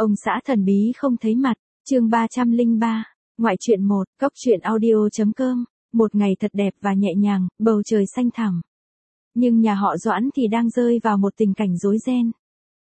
Ông xã thần bí không thấy mặt, chương 303, ngoại truyện 1, cóc truyện audio.com, một ngày thật đẹp và nhẹ nhàng, bầu trời xanh thẳm. Nhưng nhà họ Doãn thì đang rơi vào một tình cảnh rối ren.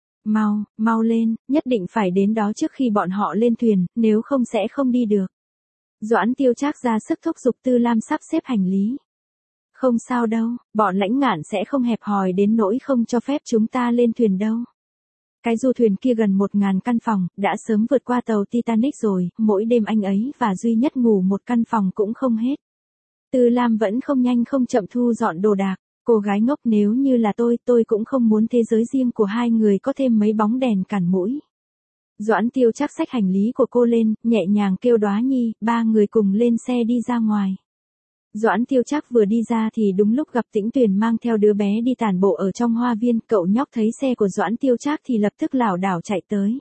Mau lên, nhất định phải đến đó trước khi bọn họ lên thuyền, nếu không sẽ không đi được. Doãn Tiêu Trác ra sức thúc giục Tư Lam sắp xếp hành lý. Không sao đâu, bọn Lãnh Ngạn sẽ không hẹp hòi đến nỗi không cho phép chúng ta lên thuyền đâu. Cái du thuyền kia gần 1000 căn phòng, đã sớm vượt qua tàu Titanic rồi, mỗi đêm anh ấy và Duy Nhất ngủ một căn phòng cũng không hết. Tư Lam vẫn không nhanh không chậm thu dọn đồ đạc. Cô gái ngốc, nếu như là tôi cũng không muốn thế giới riêng của hai người có thêm mấy bóng đèn cản mũi. Doãn Tiêu Trác xách hành lý của cô lên, nhẹ nhàng kêu Đóa Nhi, ba người cùng lên xe đi ra ngoài. Doãn Tiêu Trác vừa đi ra thì đúng lúc gặp Tĩnh Tuyền mang theo đứa bé đi tản bộ ở trong hoa viên, cậu nhóc thấy xe của Doãn Tiêu Trác thì lập tức lảo đảo chạy tới.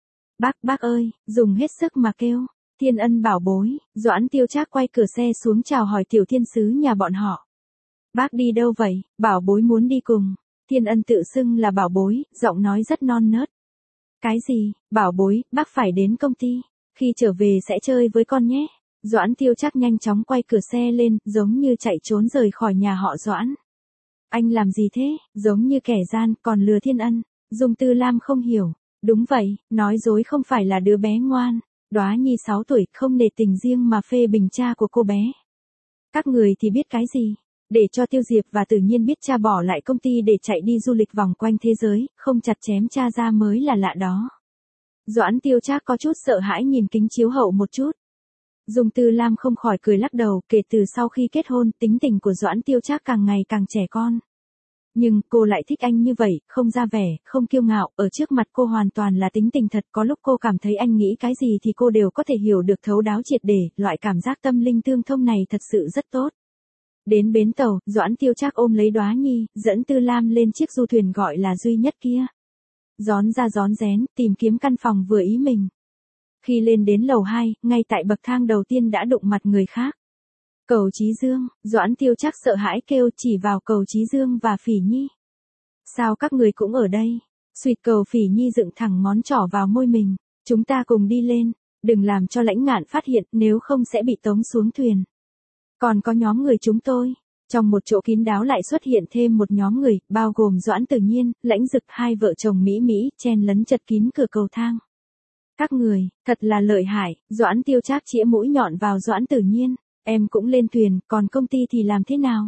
Bác ơi, dùng hết sức mà kêu, Thiên Ân bảo bối. Doãn Tiêu Trác quay cửa xe xuống chào hỏi tiểu thiên sứ nhà bọn họ. Bác đi đâu vậy? Bảo bối muốn đi cùng. Thiên Ân tự xưng là bảo bối, giọng nói rất non nớt. Cái gì? Bảo bối, bác phải đến công ty. Khi trở về sẽ chơi với con nhé. Doãn Tiêu Trác nhanh chóng quay cửa xe lên, giống như chạy trốn rời khỏi nhà họ Doãn. Anh làm gì thế? Giống như kẻ gian, còn lừa Thiên Ân. Dung Tư Lam không hiểu. Đúng vậy, nói dối không phải là đứa bé ngoan. Đóa Nhi 6 tuổi, không nể tình riêng mà phê bình cha của cô bé. Các người thì biết cái gì? Để cho Tiêu Diệp và Tự Nhiên biết cha bỏ lại công ty để chạy đi du lịch vòng quanh thế giới, không chặt chém cha ra mới là lạ đó. Doãn Tiêu Trác có chút sợ hãi nhìn kính chiếu hậu một chút. Dung Tư Lam không khỏi cười lắc đầu, kể từ sau khi kết hôn, tính tình của Doãn Tiêu Trác càng ngày càng trẻ con. Nhưng cô lại thích anh như vậy, không ra vẻ, không kiêu ngạo, ở trước mặt cô hoàn toàn là tính tình thật, có lúc cô cảm thấy anh nghĩ cái gì thì cô đều có thể hiểu được thấu đáo triệt để, loại cảm giác tâm linh tương thông này thật sự rất tốt. Đến bến tàu, Doãn Tiêu Trác ôm lấy Đóa Nhi, dẫn Tư Lam lên chiếc du thuyền gọi là Duy Nhất kia. Rón ra rón rén, tìm kiếm căn phòng vừa ý mình. Khi lên đến lầu 2, ngay tại bậc thang đầu tiên đã đụng mặt người khác. Cầu Chí Dương, Doãn Tiêu Trác sợ hãi kêu, chỉ vào Cầu Chí Dương và Phỉ Nhi. Sao các người cũng ở đây? Suyệt Cầu Phỉ Nhi dựng thẳng ngón trỏ vào môi mình. Chúng ta cùng đi lên, đừng làm cho Lãnh Ngạn phát hiện, nếu không sẽ bị tống xuống thuyền. Còn có nhóm người chúng tôi. Trong một chỗ kín đáo lại xuất hiện thêm một nhóm người, bao gồm Doãn Tự Nhiên, Lãnh Dực, hai vợ chồng Mỹ chen lấn chật kín cửa cầu thang. Các người, thật là lợi hại. Doãn Tiêu Trác chĩa mũi nhọn vào Doãn Tự Nhiên. Em cũng lên thuyền, còn công ty thì làm thế nào?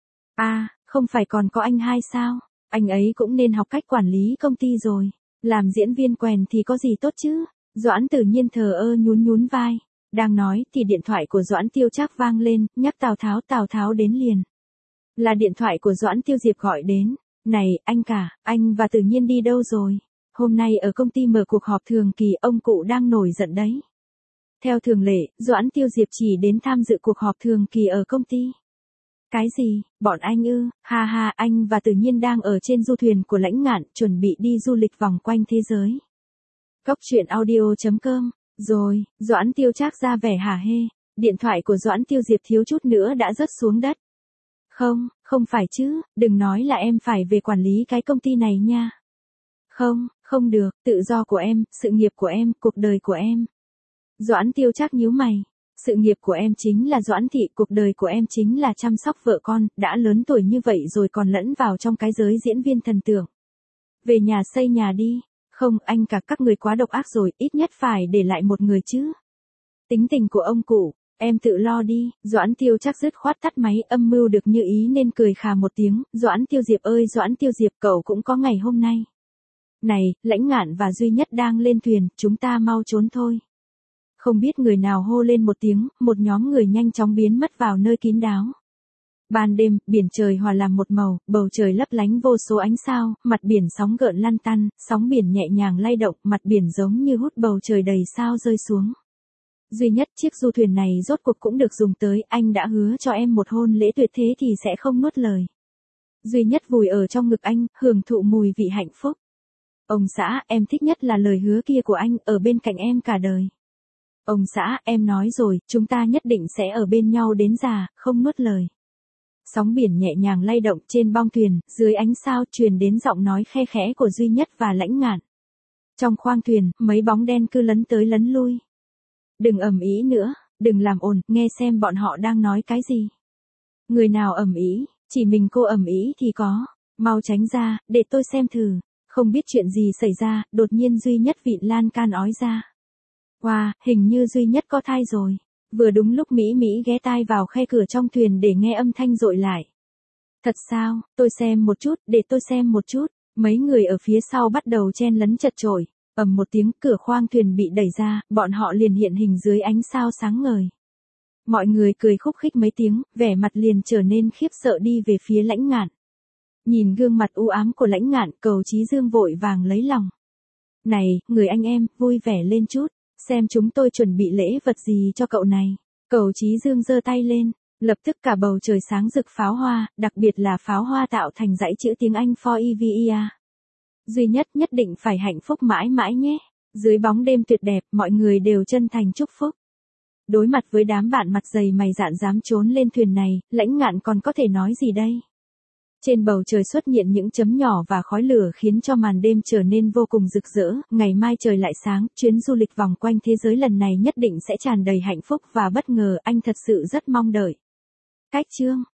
Không phải còn có anh hai sao? Anh ấy cũng nên học cách quản lý công ty rồi. Làm diễn viên quèn thì có gì tốt chứ? Doãn Tự Nhiên thờ ơ nhún vai. Đang nói thì điện thoại của Doãn Tiêu Trác vang lên, nhắc Tào Tháo đến liền. Là điện thoại của Doãn Tiêu Diệp gọi đến. Này, anh cả, anh và Tự Nhiên đi đâu rồi? Hôm nay ở công ty mở cuộc họp thường kỳ, ông cụ đang nổi giận đấy. Theo thường lệ, Doãn Tiêu Diệp chỉ đến tham dự cuộc họp thường kỳ ở công ty. Cái gì? Bọn anh ư? Ha, anh và Tự Nhiên đang ở trên du thuyền của Lãnh Ngạn, chuẩn bị đi du lịch vòng quanh thế giới. Cóc truyện audio.com. Rồi, Doãn Tiêu Trác ra vẻ hả hê. Điện thoại của Doãn Tiêu Diệp thiếu chút nữa đã rớt xuống đất. Không phải chứ, đừng nói là em phải về quản lý cái công ty này nha. Không được, tự do của em, sự nghiệp của em, cuộc đời của em. Doãn Tiêu Trác nhíu mày. Sự nghiệp của em chính là Doãn thị, cuộc đời của em chính là chăm sóc vợ con, đã lớn tuổi như vậy rồi còn lẫn vào trong cái giới diễn viên thần tượng. Về nhà xây nhà đi. Không, anh cả, các người quá độc ác rồi, ít nhất phải để lại một người chứ. Tính tình của ông cụ, em tự lo đi. Doãn Tiêu Trác dứt khoát tắt máy, âm mưu được như ý nên cười khà một tiếng. Doãn Tiêu Diệp ơi Doãn Tiêu Diệp, cậu cũng có ngày hôm nay. Này, Lãnh Ngạn và Duy Nhất đang lên thuyền, chúng ta mau trốn thôi. Không biết người nào hô lên một tiếng, một nhóm người nhanh chóng biến mất vào nơi kín đáo. Ban đêm, biển trời hòa làm một màu, bầu trời lấp lánh vô số ánh sao, mặt biển sóng gợn lăn tăn, sóng biển nhẹ nhàng lay động, mặt biển giống như hút bầu trời đầy sao rơi xuống. Duy Nhất, chiếc du thuyền này rốt cuộc cũng được dùng tới, anh đã hứa cho em một hôn lễ tuyệt thế thì sẽ không nuốt lời. Duy Nhất vùi ở trong ngực anh, hưởng thụ mùi vị hạnh phúc. Ông xã, em thích nhất là lời hứa kia của anh, ở bên cạnh em cả đời. Ông xã, em nói rồi, chúng ta nhất định sẽ ở bên nhau đến già, không nuốt lời. Sóng biển nhẹ nhàng lay động trên bong thuyền, dưới ánh sao truyền đến giọng nói khe khẽ của Duy Nhất và Lãnh Ngạn. Trong khoang thuyền, mấy bóng đen cứ lấn tới lấn lui. Đừng ầm ĩ nữa, đừng làm ồn, nghe xem bọn họ đang nói cái gì. Người nào ầm ĩ, chỉ mình cô ầm ĩ thì có. Mau tránh ra, để tôi xem thử. Không biết chuyện gì xảy ra, đột nhiên duy nhất vịn lan can ói ra. Wow, hình như duy nhất có thai rồi. Vừa đúng lúc Mỹ Mỹ ghé tai vào khe cửa trong thuyền để nghe âm thanh dội lại. Thật sao, tôi xem một chút, để tôi xem một chút. Mấy người ở phía sau bắt đầu chen lấn chật chội. Ầm một tiếng, cửa khoang thuyền bị đẩy ra, bọn họ liền hiện hình dưới ánh sao sáng ngời. Mọi người cười khúc khích mấy tiếng, vẻ mặt liền trở nên khiếp sợ đi về phía Lãnh Ngạn. Nhìn gương mặt u ám của Lãnh Ngạn, Cầu Chí Dương vội vàng lấy lòng. Này, người anh em, vui vẻ lên chút, xem chúng tôi chuẩn bị lễ vật gì cho cậu này. Cầu Chí Dương giơ tay lên, lập tức cả bầu trời sáng rực pháo hoa, đặc biệt là pháo hoa tạo thành dãy chữ tiếng Anh For Evia. Duy nhất nhất định phải hạnh phúc mãi mãi nhé. Dưới bóng đêm tuyệt đẹp, mọi người đều chân thành chúc phúc. Đối mặt với đám bạn mặt dày mày dạn dám trốn lên thuyền này, Lãnh Ngạn còn có thể nói gì đây? Trên bầu trời xuất hiện những chấm nhỏ và khói lửa khiến cho màn đêm trở nên vô cùng rực rỡ, ngày mai trời lại sáng, chuyến du lịch vòng quanh thế giới lần này nhất định sẽ tràn đầy hạnh phúc và bất ngờ, anh thật sự rất mong đợi. Cách chương